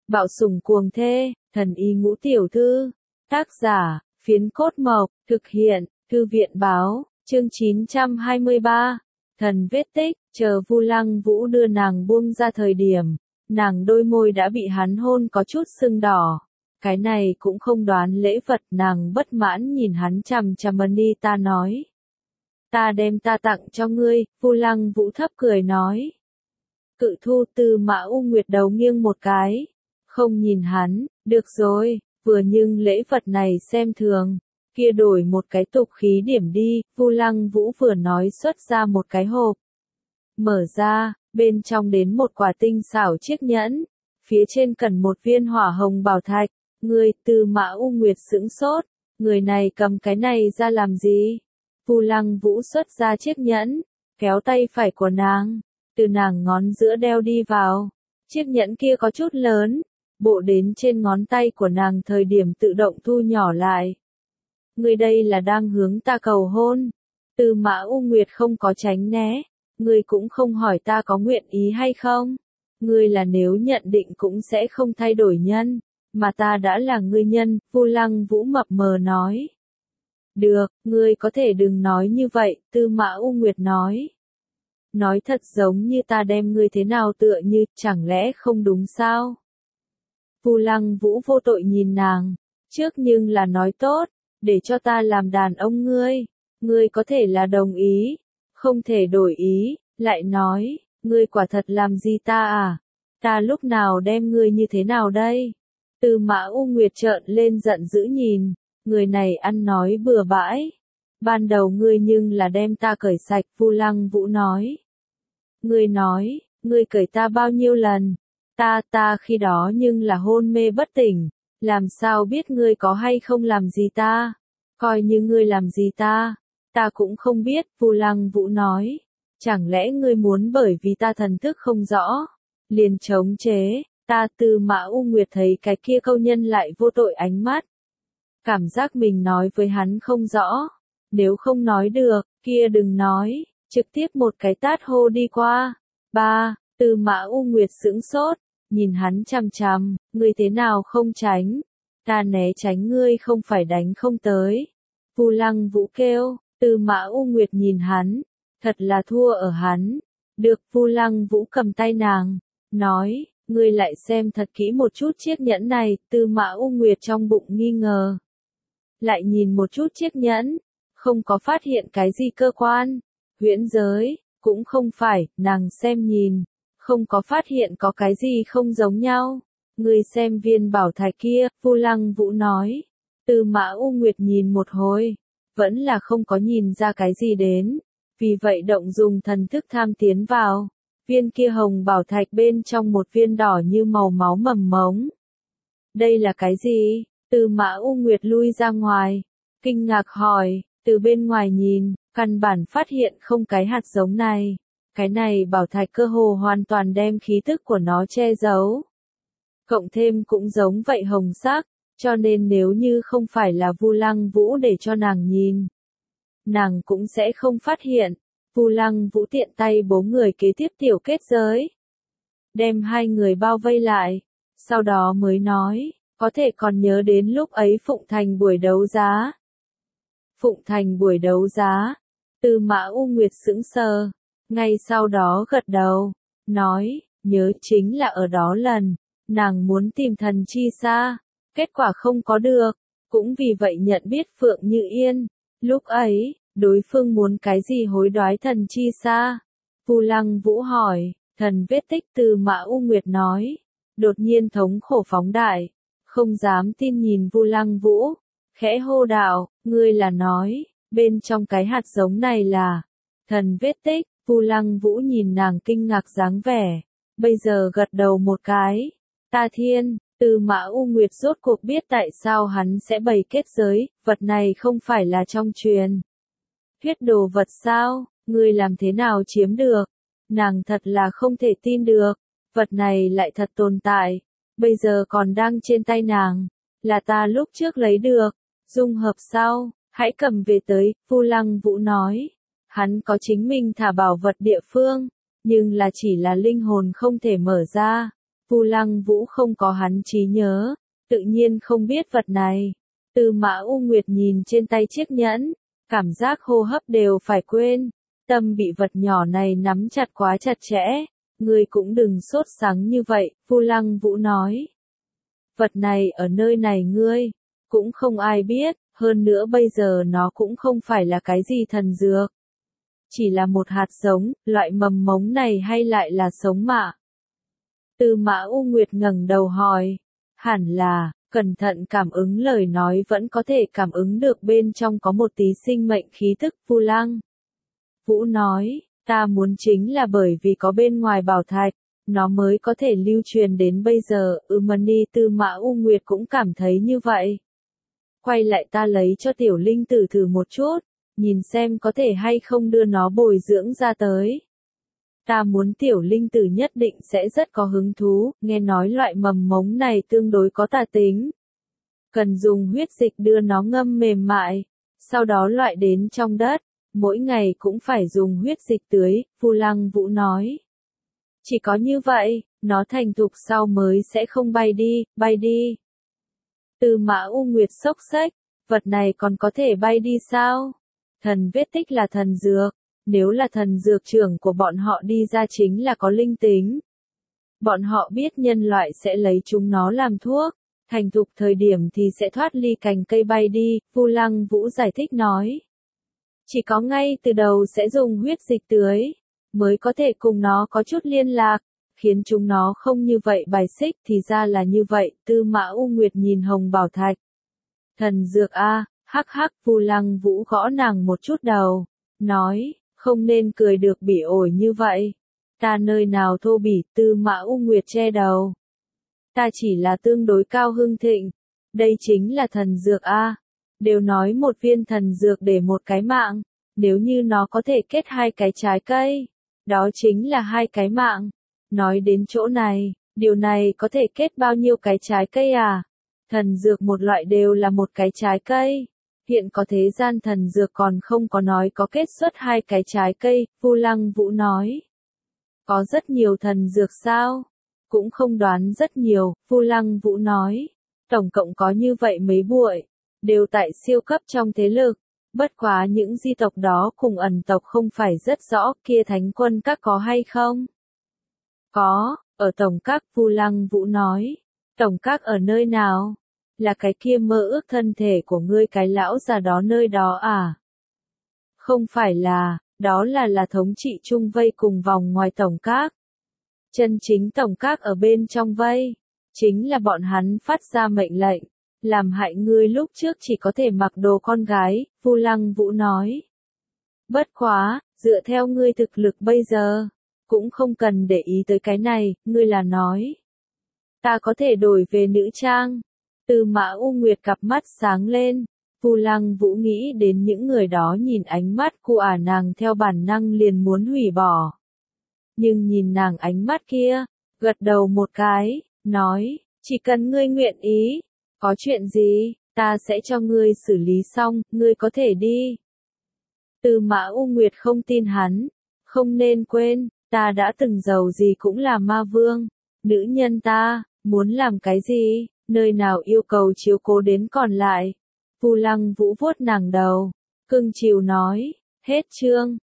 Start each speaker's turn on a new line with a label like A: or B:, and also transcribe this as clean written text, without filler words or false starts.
A: Bạo sủng cuồng thê, thần y ngũ tiểu thư. Tác giả, Phiến Cốt Mộc, thực hiện, Thư viện báo, chương 923. Thần vết tích, chờ Vu Lăng Vũ đưa nàng buông ra thời điểm, nàng đôi môi đã bị hắn hôn có chút sưng đỏ. Cái này cũng không đoán lễ vật, nàng bất mãn nhìn hắn chằm chằm ta nói. Ta đem ta tặng cho ngươi, Vu Lăng Vũ thấp cười nói. Cự thu Tư Mã U Nguyệt đầu nghiêng một cái. Không nhìn hắn, được rồi, vừa nhưng lễ vật này xem thường. Kia đổi một cái tục khí điểm đi, Vu Lăng Vũ vừa nói xuất ra một cái hộp. Mở ra, bên trong đến một quả tinh xảo chiếc nhẫn. Phía trên cần một viên hỏa hồng bảo thạch. Người Tư Mã U Nguyệt sững sốt. Người này cầm cái này ra làm gì? Vu Lăng Vũ xuất ra chiếc nhẫn, kéo tay phải của nàng, từ nàng ngón giữa đeo đi vào. Chiếc nhẫn kia có chút lớn, bộ đến trên ngón tay của nàng thời điểm tự động thu nhỏ lại. Người đây là đang hướng ta cầu hôn. Tư Mã U Nguyệt không có tránh né, người cũng không hỏi ta có nguyện ý hay không. Người là nếu nhận định cũng sẽ không thay đổi nhân, mà ta đã là ngươi nhân, Vu Lăng Vũ mập mờ nói. Được, ngươi có thể đừng nói như vậy, Tư Mã U Nguyệt nói. Nói thật giống như ta đem ngươi thế nào tựa như, chẳng lẽ không đúng sao? Vu Lăng Vũ vô tội nhìn nàng, trước nhưng là nói tốt, để cho ta làm đàn ông ngươi có thể là đồng ý, không thể đổi ý, lại nói, ngươi quả thật làm gì ta à? Ta lúc nào đem ngươi như thế nào đây? Tư Mã U Nguyệt trợn lên giận dữ nhìn. Người này ăn nói bừa bãi. Ban đầu ngươi nhưng là đem ta cởi sạch, Vu Lăng Vũ nói. Ngươi nói, ngươi cởi ta bao nhiêu lần? Ta khi đó nhưng là hôn mê bất tỉnh. Làm sao biết ngươi có hay không làm gì ta? Coi như ngươi làm gì ta cũng không biết, Vu Lăng Vũ nói. Chẳng lẽ ngươi muốn bởi vì ta thần thức không rõ, liền chống chế, Tư Mã U Nguyệt thấy cái kia câu nhân lại vô tội ánh mắt. Cảm giác mình nói với hắn không rõ. Nếu không nói được, kia đừng nói, trực tiếp một cái tát hô đi qua. Tư Mã U Nguyệt sững sốt, nhìn hắn chằm chằm, ngươi thế nào không tránh? Ta né tránh ngươi không phải đánh không tới. Vu Lăng Vũ kêu, Tư Mã U Nguyệt nhìn hắn, thật là thua ở hắn. Được, Vu Lăng Vũ cầm tay nàng, nói, ngươi lại xem thật kỹ một chút chiếc nhẫn này, Tư Mã U Nguyệt trong bụng nghi ngờ. Lại nhìn một chút chiếc nhẫn, không có phát hiện cái gì cơ quan, huyễn giới, cũng không phải, nàng xem nhìn, không có phát hiện có cái gì không giống nhau. Ngươi xem viên bảo thạch kia, Vu Lăng Vũ nói. Tư Mã U Nguyệt nhìn một hồi, vẫn là không có nhìn ra cái gì đến, vì vậy động dùng thần thức tham tiến vào. Viên kia hồng bảo thạch bên trong một viên đỏ như màu máu mầm mống. Đây là cái gì? Tư Mã U Nguyệt lui ra ngoài, kinh ngạc hỏi, từ bên ngoài nhìn, căn bản phát hiện không cái hạt giống này. Cái này bảo thạch cơ hồ hoàn toàn đem khí tức của nó che giấu. Cộng thêm cũng giống vậy hồng sắc, cho nên nếu như không phải là Vu Lăng Vũ để cho nàng nhìn, nàng cũng sẽ không phát hiện. Vu Lăng Vũ tiện tay bố người kế tiếp tiểu kết giới, đem hai người bao vây lại, sau đó mới nói, có thể còn nhớ đến lúc ấy Phụng Thành buổi đấu giá. Phụng Thành buổi đấu giá, Tư Mã U Nguyệt sững sờ, ngay sau đó gật đầu, nói, nhớ chính là ở đó lần, nàng muốn tìm Thần Chi Sa, kết quả không có được, cũng vì vậy nhận biết Phượng Như Yên. Lúc ấy, đối phương muốn cái gì hối đoái Thần Chi Sa? Vu Lăng Vũ hỏi, thần vết tích, Tư Mã U Nguyệt nói. Đột nhiên thống khổ phóng đại, không dám tin nhìn Vu Lăng Vũ, khẽ hô đạo, ngươi là nói, bên trong cái hạt giống này là thần vết tích. Vu Lăng Vũ nhìn nàng kinh ngạc dáng vẻ, bây giờ gật đầu một cái. Ta thiên, Tư Mã U Nguyệt rốt cuộc biết tại sao hắn sẽ bày kết giới, vật này không phải là trong truyền thuyết đồ vật sao, ngươi làm thế nào chiếm được? Nàng thật là không thể tin được, vật này lại thật tồn tại, bây giờ còn đang trên tay nàng, là ta lúc trước lấy được, dung hợp sao, hãy cầm về tới, Vu Lăng Vũ nói. Hắn có chính mình thả bảo vật địa phương, nhưng là chỉ là linh hồn không thể mở ra. Vu Lăng Vũ không có hắn trí nhớ, tự nhiên không biết vật này. Tư Mã U Nguyệt nhìn trên tay chiếc nhẫn, cảm giác hô hấp đều phải quên, tâm bị vật nhỏ này nắm chặt quá chặt chẽ. Ngươi cũng đừng sốt sắng như vậy, Vu Lăng Vũ nói. Vật này ở nơi này ngươi, cũng không ai biết, hơn nữa bây giờ nó cũng không phải là cái gì thần dược. Chỉ là một hạt giống, loại mầm mống này hay lại là sống mạ? Tư Mã U Nguyệt ngẩng đầu hỏi. Hẳn là, cẩn thận cảm ứng lời nói vẫn có thể cảm ứng được bên trong có một tí sinh mệnh khí tức. Vu Lăng Vũ nói, ta muốn chính là bởi vì có bên ngoài bảo thạch, nó mới có thể lưu truyền đến bây giờ. Mani Tư Mã U Nguyệt cũng cảm thấy như vậy. Quay lại ta lấy cho tiểu linh tử thử một chút, nhìn xem có thể hay không đưa nó bồi dưỡng ra tới. Ta muốn tiểu linh tử nhất định sẽ rất có hứng thú, nghe nói loại mầm mống này tương đối có tà tính. Cần dùng huyết dịch đưa nó ngâm mềm mại, sau đó loại đến trong đất, mỗi ngày cũng phải dùng huyết dịch tưới. Vu Lăng Vũ nói. Chỉ có như vậy, nó thành thục sau mới sẽ không bay đi. Tư Mã U Nguyệt sốc xách, vật này còn có thể bay đi sao? Thần vết tích là thần dược, nếu là thần dược trưởng của bọn họ đi ra chính là có linh tính. Bọn họ biết nhân loại sẽ lấy chúng nó làm thuốc, thành thục thời điểm thì sẽ thoát ly cành cây bay đi. Vu Lăng Vũ giải thích nói. Chỉ có ngay từ đầu sẽ dùng huyết dịch tưới, mới có thể cùng nó có chút liên lạc, khiến chúng nó không như vậy bài xích. Thì ra là như vậy. Tư Mã U Nguyệt nhìn Hồng Bảo Thạch. Thần dược a, hắc hắc. Vu Lăng Vũ gõ nàng một chút đầu, nói, không nên cười được bỉ ổi như vậy. Ta nơi nào thô bỉ? Tư Mã U Nguyệt che đầu. Ta chỉ là tương đối cao hưng thịnh. Đây chính là thần dược a. Đều nói một viên thần dược để một cái mạng, nếu như nó có thể kết hai cái trái cây, đó chính là hai cái mạng. Nói đến chỗ này, điều này có thể kết bao nhiêu cái trái cây à? Thần dược một loại đều là một cái trái cây. Hiện có thế gian thần dược còn không có nói có kết xuất hai cái trái cây. Vu Lăng Vũ nói. Có rất nhiều thần dược sao? Cũng không đoán rất nhiều. Vu Lăng Vũ nói. Tổng cộng có như vậy mấy bụi, đều tại siêu cấp trong thế lực. Bất quá những di tộc đó cùng ẩn tộc không phải rất rõ. Kia thánh quân các có hay không? Có, ở tổng các. Vu Lăng Vũ nói. Tổng các ở nơi nào? Là cái kia mơ ước thân thể của ngươi cái lão già đó nơi đó à? Không phải là, đó là thống trị chung vây cùng vòng ngoài tổng các. Chân chính tổng các ở bên trong vây, chính là bọn hắn phát ra mệnh lệnh, làm hại ngươi lúc trước chỉ có thể mặc đồ con gái. Vu Lăng Vũ nói. Bất quá, dựa theo ngươi thực lực bây giờ, cũng không cần để ý tới cái này. Ngươi là nói, ta có thể đổi về nữ trang. Tư Mã U Nguyệt cặp mắt sáng lên. Vu Lăng Vũ nghĩ đến những người đó nhìn ánh mắt của nàng theo bản năng liền muốn hủy bỏ. Nhưng nhìn nàng ánh mắt kia, gật đầu một cái, nói, chỉ cần ngươi nguyện ý, có chuyện gì, ta sẽ cho ngươi xử lý xong, ngươi có thể đi. Tư Mã U Nguyệt không tin hắn, không nên quên, ta đã từng giàu gì cũng là ma vương, nữ nhân ta, muốn làm cái gì, nơi nào yêu cầu chiếu cố đến còn lại. Vu Lăng Vũ vuốt nàng đầu, cưng chiều nói, hết chương.